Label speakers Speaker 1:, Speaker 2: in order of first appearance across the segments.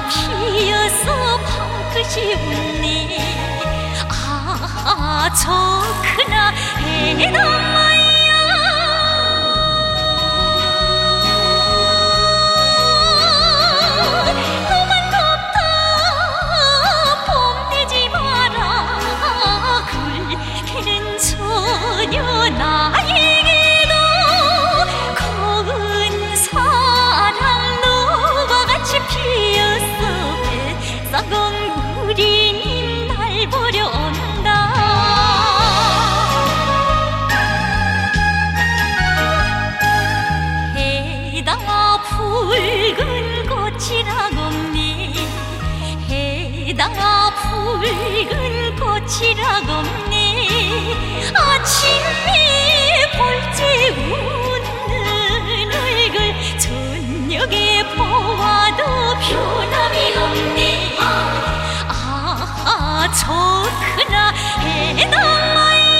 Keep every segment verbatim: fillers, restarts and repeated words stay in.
Speaker 1: 피어서 방긋이 웃니. 아, 좋구나 해담마야. 너만 덥다 봄내지 마라. 굴개는 소녀 나에게도 고운 사랑 너와 같이 피었어. 뱃사공우리님 날 보려 온다. 해당아 붉은 꽃이라고니. 해당아 붉은 꽃이라고니. 아침에 볼 때 웃는 얼굴 저녁에 보아도 변함이 없니. 아, 좋구나 해담마야.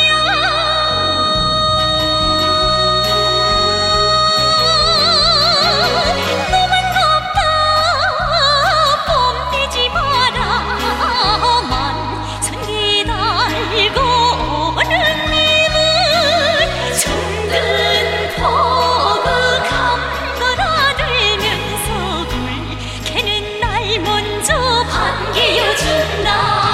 Speaker 1: 너만 덥다 봄내지 마라. 만성기 달고 오는 님은 둥근 포구 감돌아 들면서 굴개는 날 먼저 반겨준다.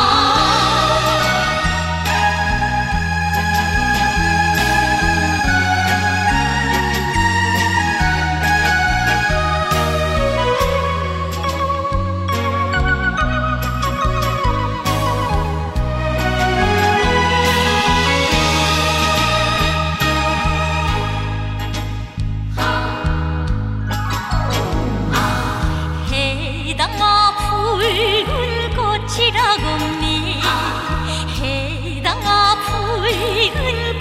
Speaker 1: 해당아 붉은 꽃이라고니. 해당아 붉은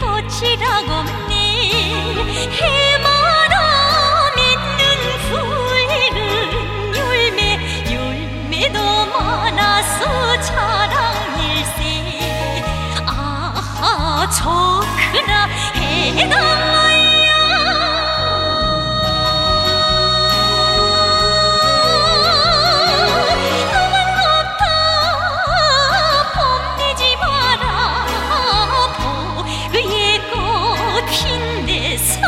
Speaker 1: 꽃이라고니. 해마다 맺는 붉은 열매. 열매도 많아서 자랑일세. 아, 좋구나 해당마야. 위에 꽃핀 데서